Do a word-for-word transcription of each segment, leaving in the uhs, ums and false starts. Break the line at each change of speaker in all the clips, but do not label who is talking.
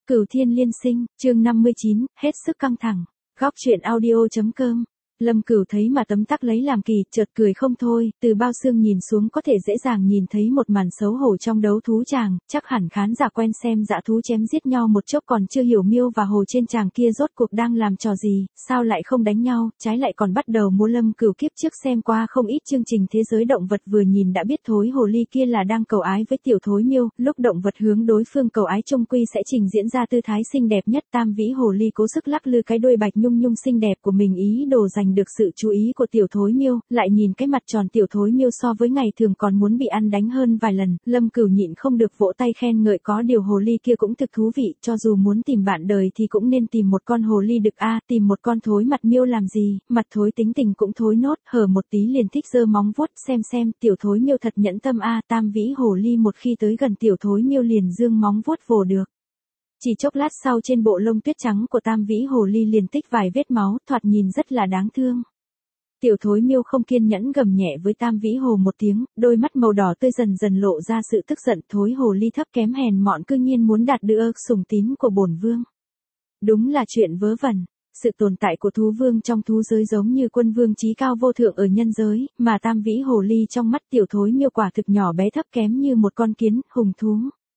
Cửu Thiên Liên Sinh, chương năm mươi chín, hết sức căng thẳng. Góc truyện audio.com. Lâm Cửu thấy mà tấm tắc lấy làm kỳ, chợt cười không thôi, từ bao xương nhìn xuống có thể dễ dàng nhìn thấy một màn xấu hổ trong đấu thú tràng, chắc hẳn khán giả quen xem dã thú chém giết nhau một chốc còn chưa hiểu Miêu và Hồ trên tràng kia rốt cuộc đang làm trò gì, sao lại không đánh nhau, trái lại còn bắt đầu múa. Lâm Cửu kiếp trước xem qua không ít chương trình thế giới động vật, vừa nhìn đã biết thối hồ ly kia là đang cầu ái với tiểu thối Miêu, lúc động vật hướng đối phương cầu ái chung quy sẽ trình diễn ra tư thái xinh đẹp nhất. Tam vĩ hồ ly cố sức lắc lư cái đuôi bạch nhung nhung xinh đẹp của mình, ý đồ giành được sự chú ý của tiểu thối Miêu, lại nhìn cái mặt tròn tiểu thối Miêu so với ngày thường còn muốn bị ăn đánh hơn vài lần, Lâm Cửu nhịn không được vỗ tay khen ngợi, có điều hồ ly kia cũng thực thú vị, cho dù muốn tìm bạn đời thì cũng nên tìm một con hồ ly đực a, tìm một con thối mặt Miêu làm gì, mặt thối tính tình cũng thối nốt, hở một tí liền thích giơ móng vuốt, xem xem, tiểu thối Miêu thật nhẫn tâm a, tam vĩ hồ ly một khi tới gần tiểu thối Miêu liền dương móng vuốt vồ được. Chỉ chốc lát sau trên bộ lông tuyết trắng của tam vĩ hồ ly liền tích vài vết máu, thoạt nhìn rất là đáng thương. Tiểu thối Miêu không kiên nhẫn gầm nhẹ với tam vĩ hồ một tiếng, đôi mắt màu đỏ tươi dần dần lộ ra sự tức giận. Thối hồ ly thấp kém hèn mọn cư nhiên muốn đạt được sủng tín của bổn vương. Đúng là chuyện vớ vẩn. Sự tồn tại của thú vương trong thú giới giống như quân vương chí cao vô thượng ở nhân giới, mà tam vĩ hồ ly trong mắt tiểu thối Miêu quả thực nhỏ bé thấp kém như một con kiến, hùng thú.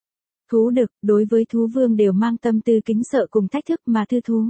Thú đực, đối với thú vương đều mang tâm tư kính sợ cùng thách thức, mà thư thú.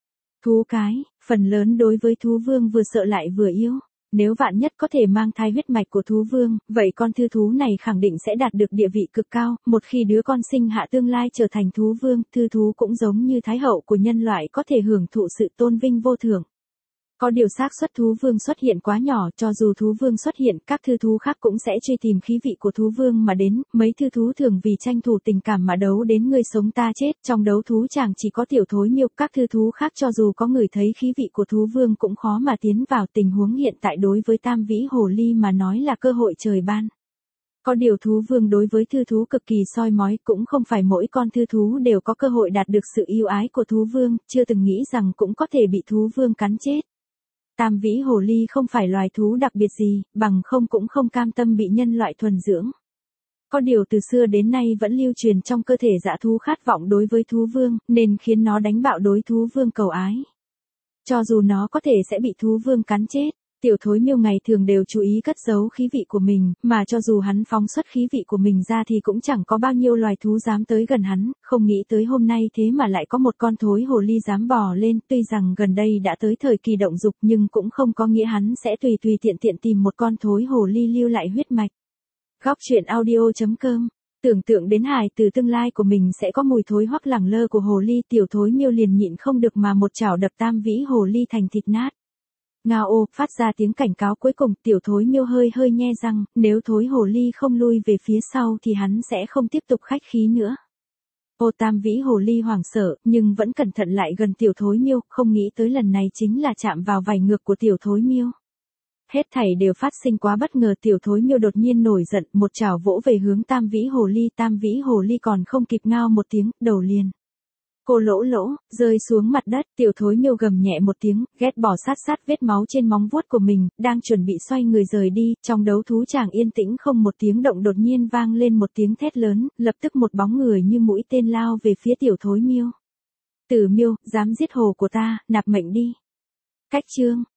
Thú cái, phần lớn đối với thú vương vừa sợ lại vừa yêu. Nếu vạn nhất có thể mang thai huyết mạch của thú vương, vậy con thư thú này khẳng định sẽ đạt được địa vị cực cao, một khi đứa con sinh hạ tương lai trở thành thú vương, thư thú cũng giống như thái hậu của nhân loại có thể hưởng thụ sự tôn vinh vô thượng. Có điều xác suất thú vương xuất hiện quá nhỏ, cho dù thú vương xuất hiện, các thư thú khác cũng sẽ truy tìm khí vị của thú vương mà đến, mấy thư thú thường vì tranh thủ tình cảm mà đấu đến người sống ta chết, trong đấu thú chàng chỉ có tiểu thối Miêu, các thư thú khác cho dù có người thấy khí vị của thú vương cũng khó mà tiến vào. Tình huống hiện tại đối với tam vĩ hồ ly mà nói là cơ hội trời ban. Có điều thú vương đối với thư thú cực kỳ soi mói, cũng không phải mỗi con thư thú đều có cơ hội đạt được sự yêu ái của thú vương, chưa từng nghĩ rằng cũng có thể bị thú vương cắn chết. Tam vĩ hồ ly không phải loài thú đặc biệt gì, bằng không cũng không cam tâm bị nhân loại thuần dưỡng. Có điều từ xưa đến nay vẫn lưu truyền trong cơ thể dã thú khát vọng đối với thú vương, nên khiến nó đánh bạo đối thú vương cầu ái. Cho dù nó có thể sẽ bị thú vương cắn chết, tiểu thối Miêu ngày thường đều chú ý cất giấu khí vị của mình, mà cho dù hắn phóng xuất khí vị của mình ra thì cũng chẳng có bao nhiêu loài thú dám tới gần hắn, không nghĩ tới hôm nay thế mà lại có một con thối hồ ly dám bò lên. Tuy rằng gần đây đã tới thời kỳ động dục nhưng cũng không có nghĩa hắn sẽ tùy tùy tiện tiện tìm một con thối hồ ly lưu lại huyết mạch. Góc truyện audio.com. Tưởng tượng đến hài từ tương lai của mình sẽ có mùi thối hoắc lẳng lơ của hồ ly, tiểu thối Miêu liền nhịn không được mà một chảo đập tam vĩ hồ ly thành thịt nát. Ngao ô, phát ra tiếng cảnh cáo cuối cùng, tiểu thối Miêu hơi hơi nhe răng, nếu thối hồ ly không lui về phía sau thì hắn sẽ không tiếp tục khách khí nữa. Ô, tam vĩ hồ ly hoảng sợ, nhưng vẫn cẩn thận lại gần tiểu thối Miêu, không nghĩ tới lần này chính là chạm vào vảy ngược của tiểu thối Miêu. Hết thảy đều phát sinh quá bất ngờ, tiểu thối Miêu đột nhiên nổi giận, một chảo vỗ về hướng tam vĩ hồ ly, tam vĩ hồ ly còn không kịp ngao một tiếng, đầu liền. Cô lỗ lỗ, rơi xuống mặt đất, tiểu thối Miêu gầm nhẹ một tiếng, ghét bỏ sát sát vết máu trên móng vuốt của mình, đang chuẩn bị xoay người rời đi, trong đấu thú chàng yên tĩnh không một tiếng động, đột nhiên vang lên một tiếng thét lớn, lập tức một bóng người như mũi tên lao về phía tiểu thối Miêu. Tử Miêu, dám giết hồ của ta, nạp mệnh đi. Cách chương.